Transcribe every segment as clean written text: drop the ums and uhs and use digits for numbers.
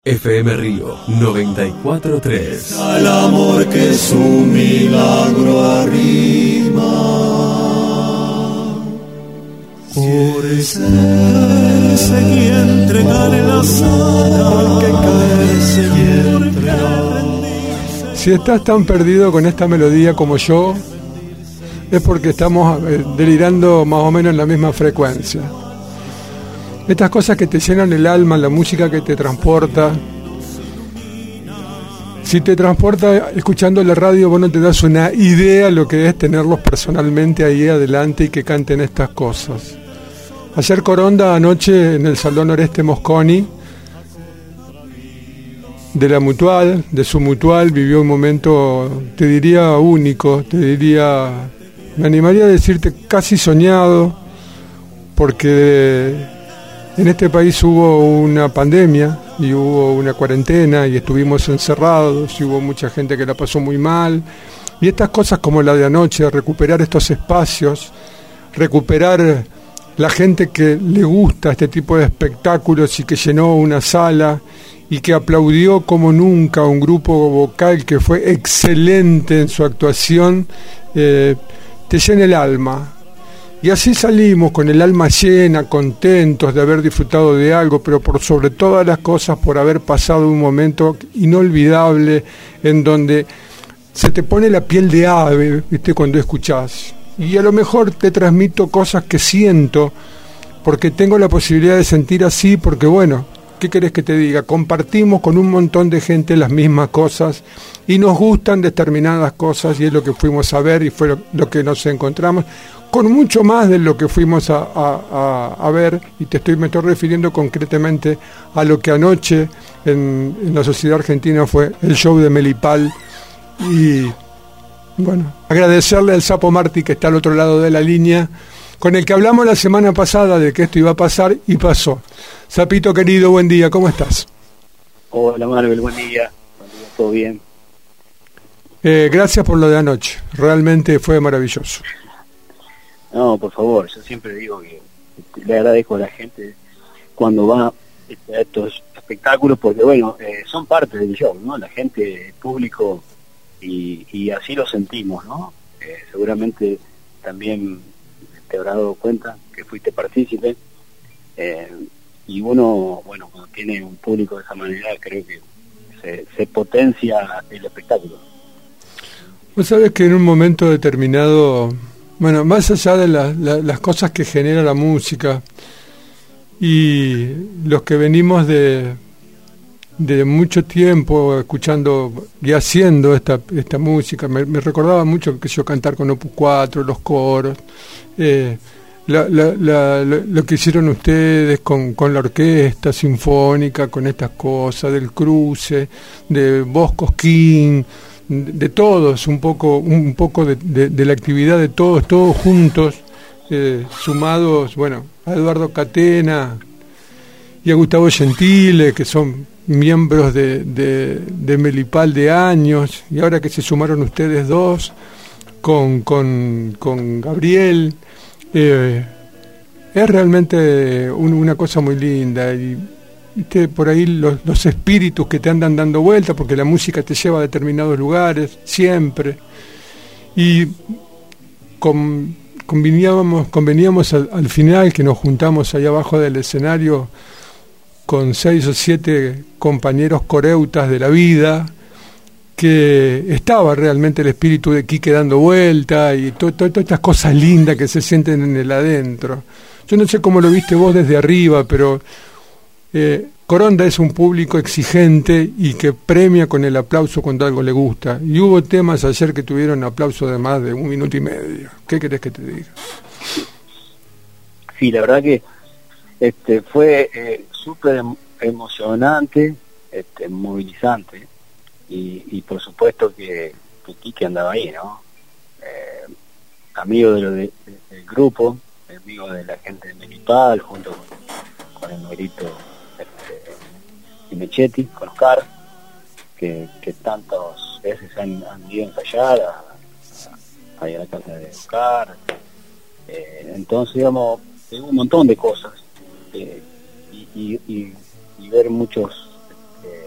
FM Río 94.3. Al amor que su milagro arrima. Por ese seguí entregarle la sala que caerse y entregar. Si estás tan perdido con esta melodía como yo, es porque estamos delirando más o menos en la misma frecuencia. Estas cosas que te llenan el alma, la música que te transporta. Si te transporta escuchando la radio, vos no te das una idea de lo que es tenerlos personalmente ahí adelante y que canten estas cosas. Ayer Coronda, anoche en el Salón Oreste Mosconi de la Mutual, de su Mutual, vivió un momento, te diría único, me animaría a decirte casi soñado, porque en este país hubo una pandemia y hubo una cuarentena y estuvimos encerrados y hubo mucha gente que la pasó muy mal. Y estas cosas como la de anoche, recuperar estos espacios, recuperar la gente que le gusta este tipo de espectáculos y que llenó una sala y que aplaudió como nunca un grupo vocal que fue excelente en su actuación, te llena el alma. Y así salimos con el alma llena, contentos de haber disfrutado de algo, pero por sobre todas las cosas por haber pasado un momento inolvidable en donde se te pone la piel de ave, ¿viste? Cuando escuchás. Y a lo mejor te transmito cosas que siento, porque tengo la posibilidad de sentir así, porque bueno, ¿qué querés que te diga? Compartimos con un montón de gente las mismas cosas y nos gustan determinadas cosas y es lo que fuimos a ver y fue lo que nos encontramos. Con mucho más de lo que fuimos a ver, y me estoy refiriendo concretamente a lo que anoche en la Sociedad Argentina fue el show de Melipal. Y bueno, agradecerle al Sapo Martí que está al otro lado de la línea, con el que hablamos la semana pasada de que esto iba a pasar y pasó. Sapito querido, buen día, ¿cómo estás? Hola Marvel, buen día, todo bien. Gracias por lo de anoche, realmente fue maravilloso. No, por favor, yo siempre digo que le agradezco a la gente cuando va a estos espectáculos, porque bueno, son parte del show, ¿no? La gente, el público, y así lo sentimos, ¿no? Seguramente también te habrás dado cuenta que fuiste partícipe, y uno, bueno, cuando tiene un público de esa manera, creo que se potencia el espectáculo. Vos sabés que en un momento determinado, bueno, más allá de las cosas que genera la música y los que venimos de mucho tiempo escuchando y haciendo esta música, me recordaba mucho que yo cantar con Opus 4, los coros, lo que hicieron ustedes con la orquesta sinfónica, con estas cosas, del cruce, de Vos Cosquín, de todos, un poco de la actividad de todos juntos, sumados, bueno, a Eduardo Catena y a Gustavo Gentile, que son miembros de Melipal de años, y ahora que se sumaron ustedes dos, con Gabriel, es realmente una cosa muy linda, y ¿viste? Por ahí los espíritus que te andan dando vueltas, porque la música te lleva a determinados lugares, siempre. Y conveníamos al final, que nos juntamos allá abajo del escenario con 6 o 7 compañeros coreutas de la vida, que estaba realmente el espíritu de Quique dando vuelta y todas estas cosas lindas que se sienten en el adentro. Yo no sé cómo lo viste vos desde arriba, pero Coronda es un público exigente y que premia con el aplauso cuando algo le gusta. Y hubo temas ayer que tuvieron aplauso de más de 1 minuto y medio. ¿Qué querés que te diga? Sí, la verdad que fue súper emocionante, movilizante, y por supuesto que Quique andaba ahí, ¿no? Amigo del grupo, amigo de la gente de Melipal, junto con el negrito y Mechetti, con Oscar, que tantas veces han ido a ensayar a la casa de Oscar. Entonces, digamos, hubo un montón de cosas, y ver muchos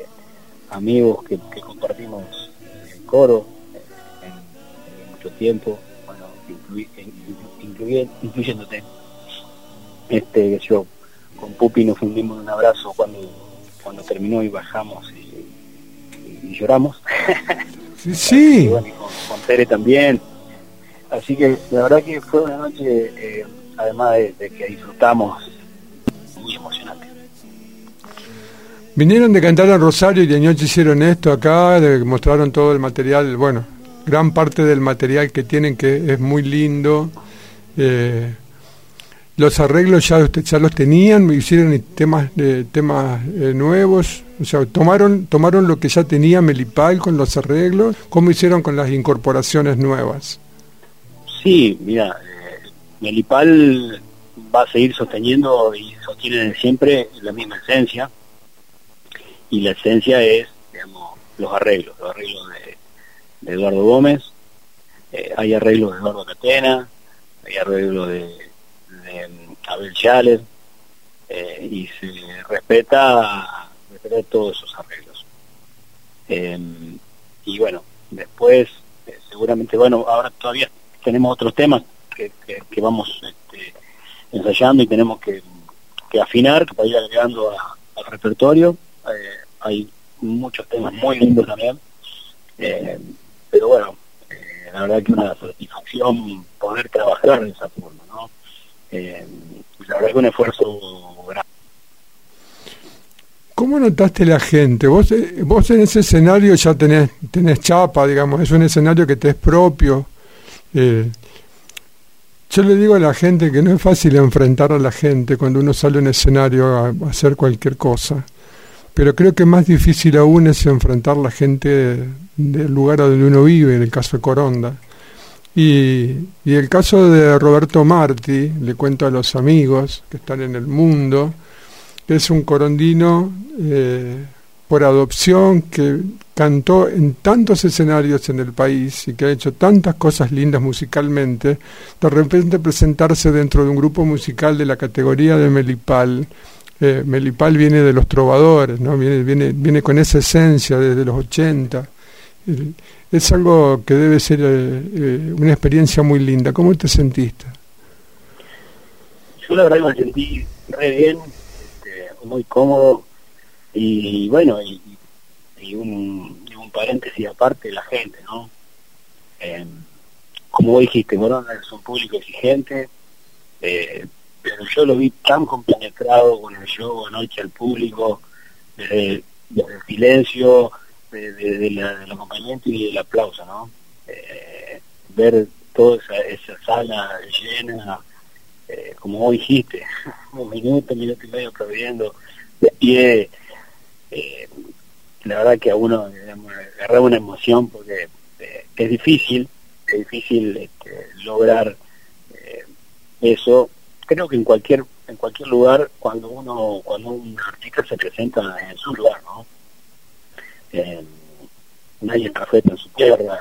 amigos que compartimos el coro en mucho tiempo, bueno, incluyéndote, yo con Pupi nos fundimos un abrazo cuando terminó y bajamos y lloramos. Sí. Y bueno, y con Tere también. Así que la verdad que fue una noche, además de que disfrutamos, muy emocionante. Vinieron de cantar en Rosario y anoche hicieron esto acá, mostraron todo el material, bueno, gran parte del material que tienen, que es muy lindo. Los arreglos ya los tenían, hicieron temas nuevos, o sea, tomaron lo que ya tenía Melipal con los arreglos. ¿Cómo hicieron con las incorporaciones nuevas? Sí, mira, Melipal va a seguir sosteniendo y sostiene siempre la misma esencia, y la esencia es, digamos, los arreglos de Eduardo Gómez, hay arreglos de Eduardo Catena, hay arreglos de Abel Schaller, y se respeta todos esos arreglos. Y bueno, después seguramente, bueno, ahora todavía tenemos otros temas que vamos ensayando y tenemos que afinar para ir agregando al repertorio. Hay muchos temas muy lindos también, pero bueno, la verdad que una satisfacción poder trabajar de esa forma, ¿no? La verdad que un esfuerzo grande. ¿Cómo notaste la gente? Vos en ese escenario ya tenés chapa, digamos, es un escenario que te es propio. Yo le digo a la gente que no es fácil enfrentar a la gente cuando uno sale a un escenario a hacer cualquier cosa, pero creo que más difícil aún es enfrentar a la gente del lugar donde uno vive, en el caso de Coronda. Y el caso de Roberto Martí, le cuento a los amigos que están en el mundo, que es un corondino por adopción, que cantó en tantos escenarios en el país y que ha hecho tantas cosas lindas musicalmente. De repente presentarse dentro de un grupo musical de la categoría de Melipal. Melipal viene de los trovadores, ¿no? Viene con esa esencia desde los 80. Es algo que debe ser una experiencia muy linda. ¿Cómo te sentiste? Yo la verdad me sentí re bien, muy cómodo, y bueno, y un paréntesis aparte, la gente, ¿no? Como vos dijiste, Morona es un público exigente, pero yo lo vi tan compenetrado con el show anoche al público, desde el silencio, del acompañamiento y del aplauso, ¿no? Ver toda esa sala llena, como vos dijiste, un minuto y medio aplaudiendo de pie, la verdad que a uno agarra una emoción, porque es difícil lograr eso. Creo que en cualquier lugar, cuando un artista se presenta en su lugar, ¿no? Nadie está feto en su tierra,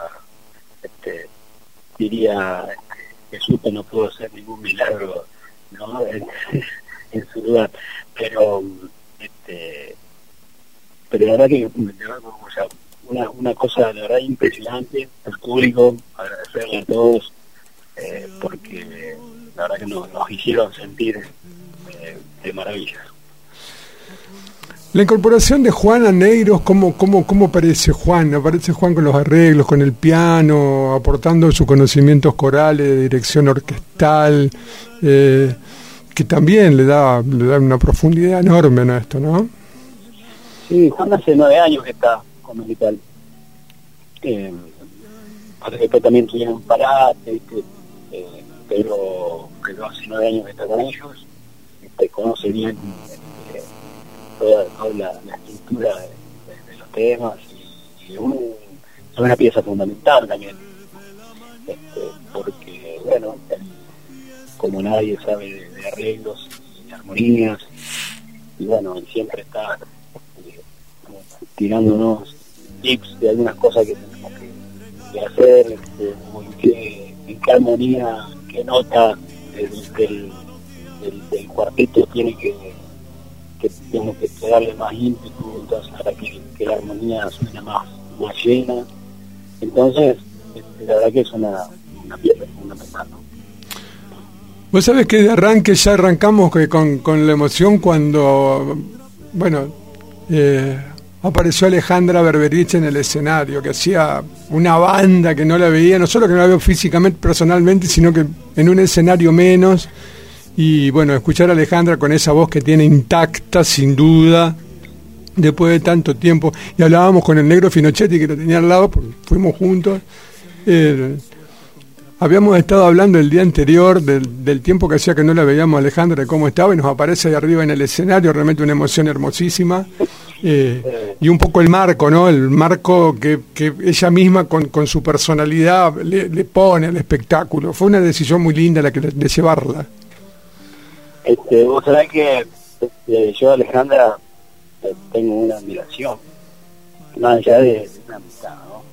diría Jesús que no pudo hacer ningún milagro, ¿no? en su lugar, pero la verdad que o sea, una cosa de verdad impresionante al público, agradecerle a todos, porque la verdad que nos hicieron sentir de maravilla. La incorporación de Juan a Neiros, ¿cómo aparece Juan? Aparece Juan con los arreglos, con el piano, aportando sus conocimientos corales, de dirección orquestal, que también le da una profundidad enorme a esto, ¿no? Sí, Juan hace 9 años que está con Melipal. Después también tuvieron un parate, ¿viste? Pero hace 9 años que está con ellos, conoce bien toda la estructura de los temas, y es una pieza fundamental también, porque bueno, como nadie sabe de arreglos y armonías, y bueno, él siempre está tirándonos tips de algunas cosas que tenemos que hacer, en qué armonía, qué nota del cuarteto tiene que tenemos que darle más ímpetu, entonces para que la armonía suena más llena. Entonces, la verdad que es una pieza fundamental, ¿no? Vos sabés que de arranque ya arrancamos con la emoción cuando, bueno, apareció Alejandra Berberich en el escenario, que hacía una banda que no la veía, no solo que no la veo físicamente, personalmente, sino que en un escenario menos. Y bueno, escuchar a Alejandra con esa voz que tiene intacta, sin duda, después de tanto tiempo. Y hablábamos con el negro Finochetti, que lo tenía al lado, porque fuimos juntos. Habíamos estado hablando el día anterior del tiempo que hacía que no la veíamos a Alejandra, de cómo estaba, y nos aparece ahí arriba en el escenario, realmente una emoción hermosísima. Y un poco el marco, ¿no? El marco que ella misma con su personalidad le pone al espectáculo. Fue una decisión muy linda de llevarla. Vos sabés que yo a Alejandra tengo una admiración, más allá de una amistad, ¿no?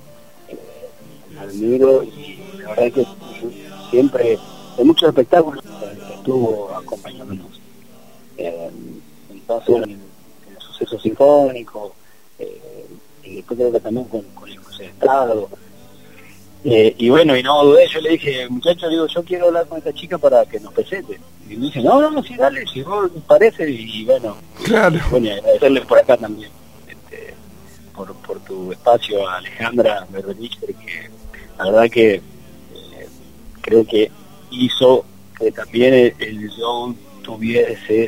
La admiro, y la verdad es que siempre, en muchos espectáculos, estuvo acompañándonos. Entonces, bueno, en el Suceso Sinfónico, y después creo que también con el Cruce de Estado. Y bueno, y no dudé, yo le dije, muchacho, digo, yo quiero hablar con esta chica para que nos presente. Y me dice, no, sí, dale, si vos te parece. Y bueno, claro. Bueno, y agradecerle por acá también, por tu espacio a Alejandra Berberich, porque la verdad que creo que hizo que también el show tuviese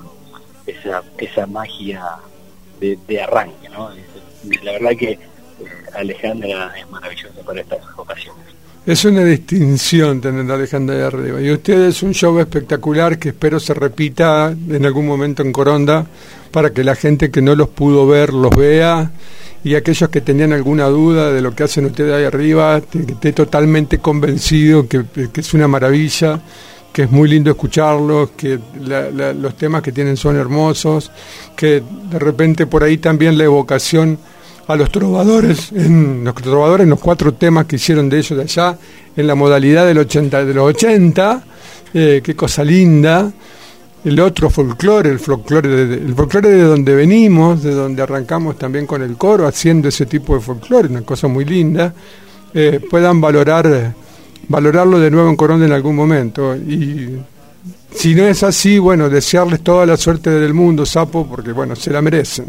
esa magia de arranque, ¿no? La verdad que Alejandra es maravillosa para estas ocasiones. Es una distinción tener a Alejandra de arriba. Y usted es un show espectacular que espero se repita en algún momento en Coronda, para que la gente que no los pudo ver los vea, y aquellos que tenían alguna duda de lo que hacen ustedes ahí arriba, que esté totalmente convencido que es una maravilla, que es muy lindo escucharlos, que los temas que tienen son hermosos, que de repente por ahí también la evocación a los trovadores, los 4 temas que hicieron de ellos de allá, en la modalidad de los 80, qué cosa linda. El otro folclore, el folclore de donde venimos, de donde arrancamos también con el coro, haciendo ese tipo de folclore, una cosa muy linda, puedan valorarlo de nuevo en Coronda en algún momento. Y si no es así, bueno, desearles toda la suerte del mundo, Sapo, porque bueno, se la merecen.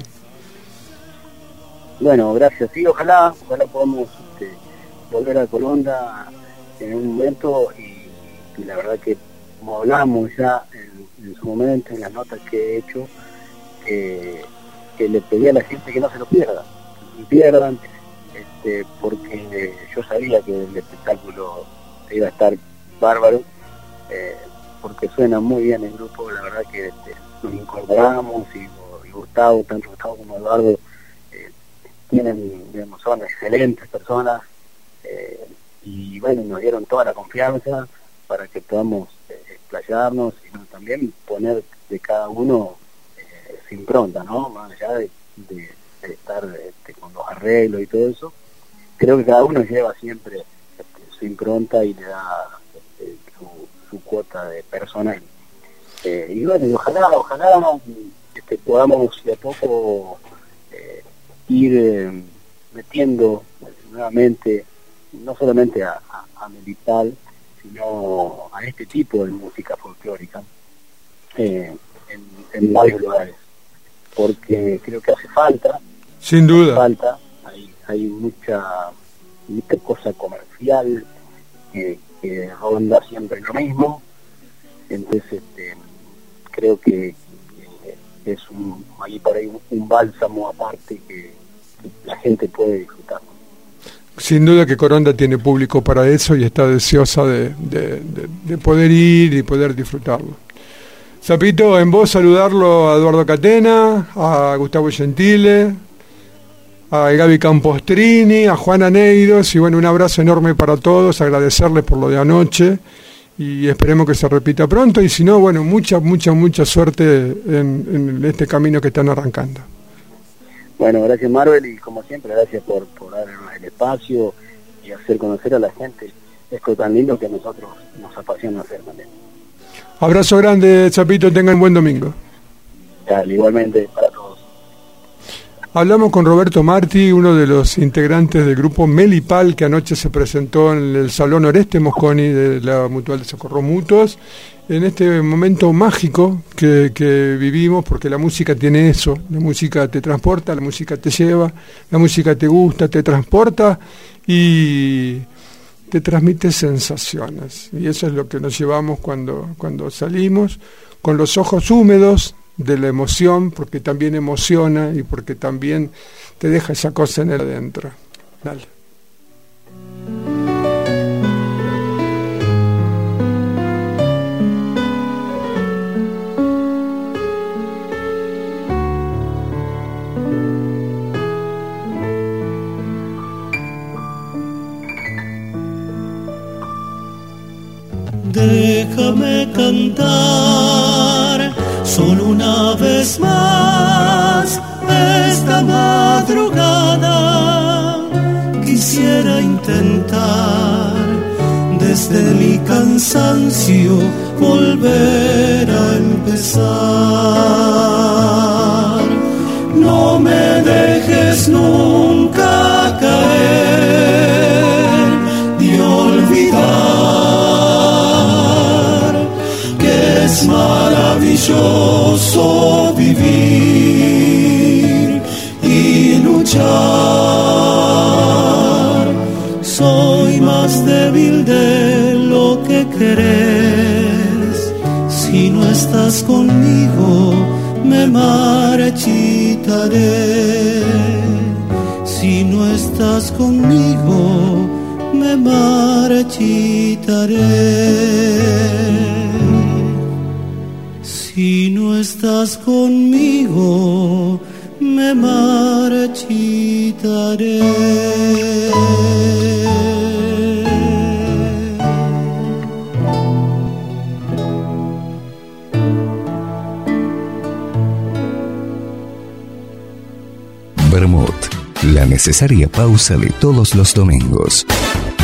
Bueno, gracias. Sí, ojalá podamos volver a Coronda en un momento, y la verdad que, como hablamos ya en su momento, en las notas que he hecho, que le pedí a la gente que no se lo pierdan, porque yo sabía que el espectáculo iba a estar bárbaro, porque suena muy bien el grupo. La verdad que nos incorporamos, y Gustavo, tanto Gustavo como Eduardo, son excelentes personas, y bueno, nos dieron toda la confianza para que podamos explayarnos, y también poner de cada uno su impronta, ¿no? Más allá de estar con los arreglos y todo eso. Creo que cada uno lleva siempre su impronta y le da su cuota de personal. Y bueno, y ojalá podamos de a poco ir metiendo nuevamente, no solamente a Milital, sino a este tipo de música folclórica en varios lugares, porque creo que hace falta, sin duda. Hay mucha cosa comercial que ronda siempre lo mismo. Entonces creo que es ahí por ahí un bálsamo aparte que la gente puede disfrutar. Sin duda que Coronda tiene público para eso, y está deseosa de poder ir y poder disfrutarlo. Sapito, en vos saludarlo a Eduardo Catena, a Gustavo Gentile, a Gaby Campostrini, a Juana Neidos, y bueno, un abrazo enorme para todos, agradecerles por lo de anoche, y esperemos que se repita pronto, y si no, bueno, mucha suerte en este camino que están arrancando. Bueno, gracias, Marvel, y como siempre, gracias por darnos el espacio y hacer conocer a la gente esto tan lindo que a nosotros nos apasiona hacer también. Abrazo grande, Sapito, tengan buen domingo. Dale, igualmente para todos. Hablamos con Roberto Martí, uno de los integrantes del grupo Melipal, que anoche se presentó en el Salón Oreste Mosconi de la Mutual de Socorro Mutuos, en este momento mágico que vivimos, porque la música tiene eso, la música te transporta, la música te lleva, la música te gusta, te transporta y te transmite sensaciones. Y eso es lo que nos llevamos cuando salimos, con los ojos húmedos de la emoción, porque también emociona y porque también te deja esa cosa en el adentro. Dale. Déjame cantar solo una vez más esta madrugada. Quisiera intentar desde mi cansancio volver a empezar. No me dejes nunca caer ni olvidar que es maravilloso vivir y luchar. Soy más débil de lo que crees. Si no estás conmigo, me marchitaré. Si no estás conmigo, me marchitaré. Si no estás conmigo, me marchitaré. Vermut, la necesaria pausa de todos los domingos.